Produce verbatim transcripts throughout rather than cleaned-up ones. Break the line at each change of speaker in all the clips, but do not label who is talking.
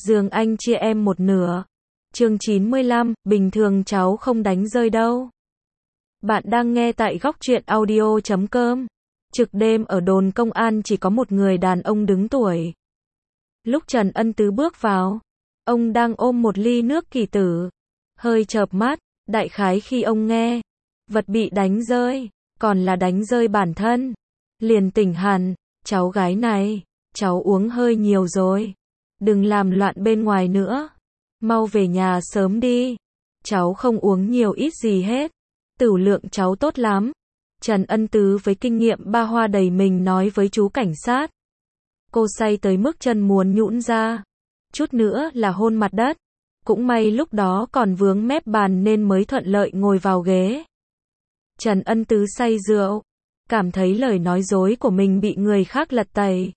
giường anh chia em một nửa. Chương chín mươi lăm, bình thường cháu không đánh rơi đâu. Bạn đang nghe tại góc truyện audio chấm com. Trực đêm ở đồn công an chỉ có một người đàn ông đứng tuổi. Lúc Trần Ân Tứ bước vào, ông đang ôm một ly nước kỳ tử. Hơi chợp mắt, đại khái khi ông nghe, vật bị đánh rơi, còn là đánh rơi bản thân. Liền tỉnh hẳn, cháu gái này, cháu uống hơi nhiều rồi. Đừng làm loạn bên ngoài nữa. Mau về nhà sớm đi. Cháu không uống nhiều ít gì hết. Tửu lượng cháu tốt lắm. Trần Ân Tứ với kinh nghiệm ba hoa đầy mình nói với chú cảnh sát. Cô say tới mức chân muốn nhũn ra. Chút nữa là hôn mặt đất. Cũng may lúc đó còn vướng mép bàn nên mới thuận lợi ngồi vào ghế. Trần Ân Tứ say rượu. Cảm thấy lời nói dối của mình bị người khác lật tẩy.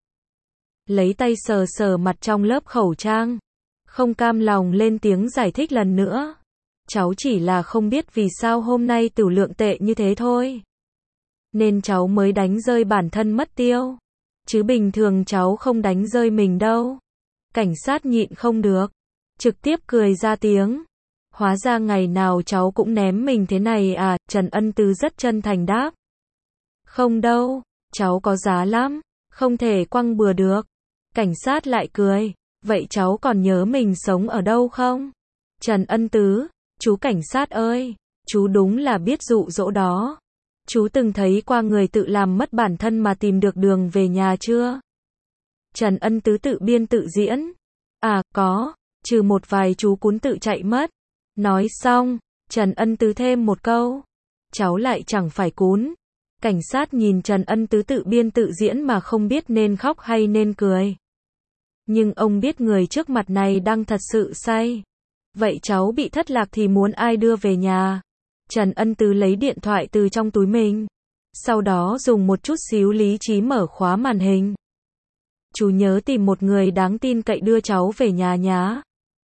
Lấy tay sờ sờ mặt trong lớp khẩu trang. Không cam lòng lên tiếng giải thích lần nữa. Cháu chỉ là không biết vì sao hôm nay tửu lượng tệ như thế thôi. Nên cháu mới đánh rơi bản thân mất tiêu. Chứ bình thường cháu không đánh rơi mình đâu. Cảnh sát nhịn không được. Trực tiếp cười ra tiếng. Hóa ra ngày nào cháu cũng ném mình thế này à, Trần Ân Tứ rất chân thành đáp. Không đâu, cháu có giá lắm, không thể quăng bừa được. Cảnh sát lại cười, vậy cháu còn nhớ mình sống ở đâu không? Trần Ân Tứ, chú cảnh sát ơi, chú đúng là biết dụ dỗ đó. Chú từng thấy qua người tự làm mất bản thân mà tìm được đường về nhà chưa? Trần Ân Tứ tự biên tự diễn. À, có, trừ một vài chú cún tự chạy mất. Nói xong, Trần Ân Tứ thêm một câu. Cháu lại chẳng phải cún. Cảnh sát nhìn Trần Ân Tứ tự biên tự diễn mà không biết nên khóc hay nên cười. Nhưng ông biết người trước mặt này đang thật sự say. Vậy cháu bị thất lạc thì muốn ai đưa về nhà? Trần Ân Tứ lấy điện thoại từ trong túi mình. Sau đó dùng một chút xíu lý trí mở khóa màn hình. Chú nhớ tìm một người đáng tin cậy đưa cháu về nhà nhá.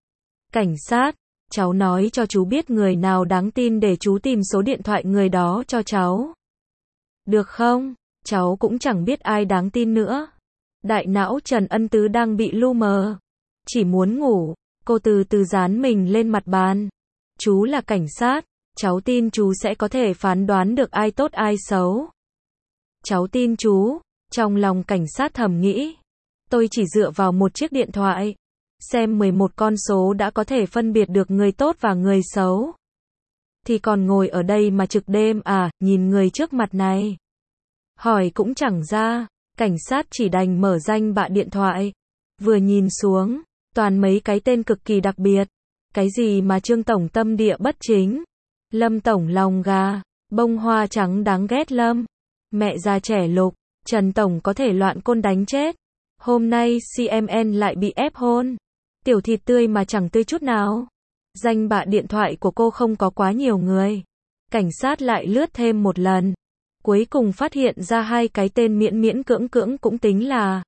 Cảnh sát, cháu nói cho chú biết người nào đáng tin để chú tìm số điện thoại người đó cho cháu. Được không? Cháu cũng chẳng biết ai đáng tin nữa. Đại não Trần Ân Tứ đang bị lu mờ. Chỉ muốn ngủ, cô từ từ dán mình lên mặt bàn. Chú là cảnh sát, cháu tin chú sẽ có thể phán đoán được ai tốt ai xấu. Cháu tin chú, trong lòng cảnh sát thầm nghĩ. Tôi chỉ dựa vào một chiếc điện thoại. Xem mười một con số đã có thể phân biệt được người tốt và người xấu. Thì còn ngồi ở đây mà trực đêm à, nhìn người trước mặt này. Hỏi cũng chẳng ra, cảnh sát chỉ đành mở danh bạ điện thoại. Vừa nhìn xuống, toàn mấy cái tên cực kỳ đặc biệt. Cái gì mà Trương Tổng tâm địa bất chính, Lâm Tổng lòng gà, bông hoa trắng đáng ghét Lâm, mẹ già trẻ lục, Trần Tổng có thể loạn côn đánh chết. Hôm nay xê em en lại bị ép hôn. Tiểu thịt tươi mà chẳng tươi chút nào. Danh bạ điện thoại của cô không có quá nhiều người. Cảnh sát lại lướt thêm một lần. Cuối cùng phát hiện ra hai cái tên miễn miễn cưỡng cưỡng cũng tính là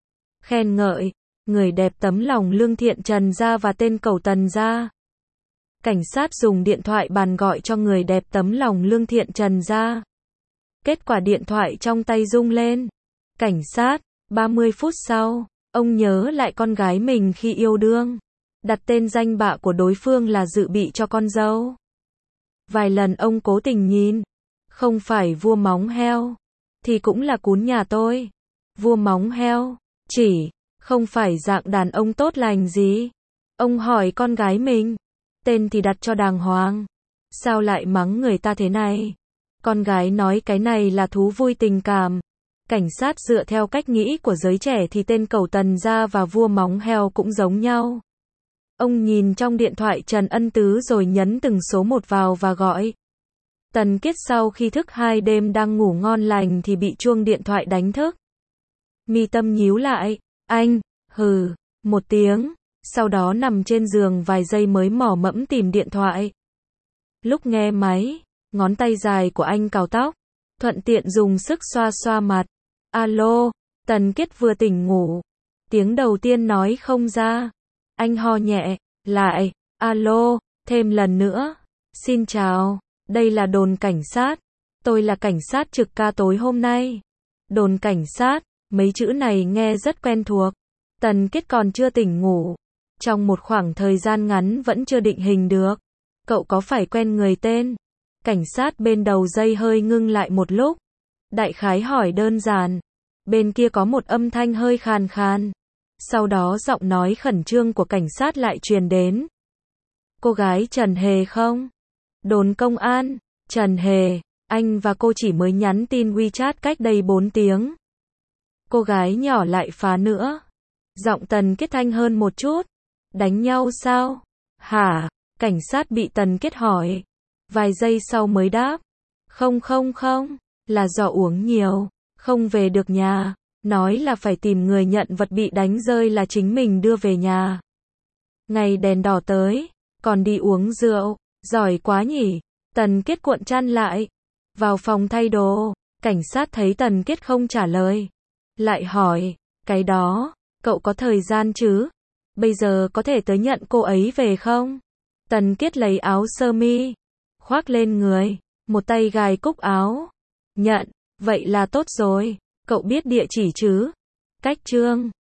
khen ngợi. Người đẹp tấm lòng lương thiện Trần Gia và tên cẩu Tần Gia. Cảnh sát dùng điện thoại bàn gọi cho người đẹp tấm lòng lương thiện Trần Gia. Kết quả điện thoại trong tay rung lên. Cảnh sát, ba mươi phút sau, ông nhớ lại con gái mình khi yêu đương. Đặt tên danh bạ của đối phương là dự bị cho con dâu. Vài lần ông cố tình nhìn. Không phải vua móng heo. Thì cũng là cún nhà tôi. Vua móng heo. Chỉ, không phải dạng đàn ông tốt lành gì. Ông hỏi con gái mình. Tên thì đặt cho đàng hoàng. Sao lại mắng người ta thế này? Con gái nói cái này là thú vui tình cảm. Cảnh sát dựa theo cách nghĩ của giới trẻ thì tên cẩu Tần Gia và vua móng heo cũng giống nhau. Ông nhìn trong điện thoại Trần Ân Tứ rồi nhấn từng số một vào và gọi. Tần Kiết sau khi thức hai đêm đang ngủ ngon lành thì bị chuông điện thoại đánh thức. Mi tâm nhíu lại, anh, hừ, một tiếng, sau đó nằm trên giường vài giây mới mò mẫm tìm điện thoại. Lúc nghe máy, ngón tay dài của anh cào tóc, thuận tiện dùng sức xoa xoa mặt. Alo, Tần Kiết vừa tỉnh ngủ. Tiếng đầu tiên nói không ra. Anh ho nhẹ, lại, alo, thêm lần nữa. Xin chào, đây là đồn cảnh sát. Tôi là cảnh sát trực ca tối hôm nay. Đồn cảnh sát, mấy chữ này nghe rất quen thuộc. Tần Kiết còn chưa tỉnh ngủ. trong một khoảng thời gian ngắn vẫn chưa định hình được. Cậu có phải quen người tên? Cảnh sát bên đầu dây hơi ngưng lại một lúc. Đại khái hỏi đơn giản. Bên kia có một âm thanh hơi khàn khàn. Sau đó giọng nói khẩn trương của cảnh sát lại truyền đến. Cô gái Trần Hề không? Đồn công an, Trần Hề, anh và cô chỉ mới nhắn tin WeChat cách đây bốn tiếng. Cô gái nhỏ lại phá nữa. Giọng Tần Kết thanh hơn một chút. Đánh nhau sao? Hả? Cảnh sát bị Tần Kết hỏi. Vài giây sau mới đáp. Không không không, là do uống nhiều, không về được nhà. Nói là phải tìm người nhận vật bị đánh rơi là chính mình đưa về nhà. Ngày đèn đỏ tới, còn đi uống rượu, giỏi quá nhỉ. Tần Kết cuộn chăn lại, vào phòng thay đồ. Cảnh sát thấy Tần Kết không trả lời, lại hỏi, cái đó, cậu có thời gian chứ? Bây giờ có thể tới nhận cô ấy về không? Tần Kết lấy áo sơ mi, khoác lên người, một tay gài cúc áo. Nhận, vậy là tốt rồi, cậu biết địa chỉ chứ? Cách Trương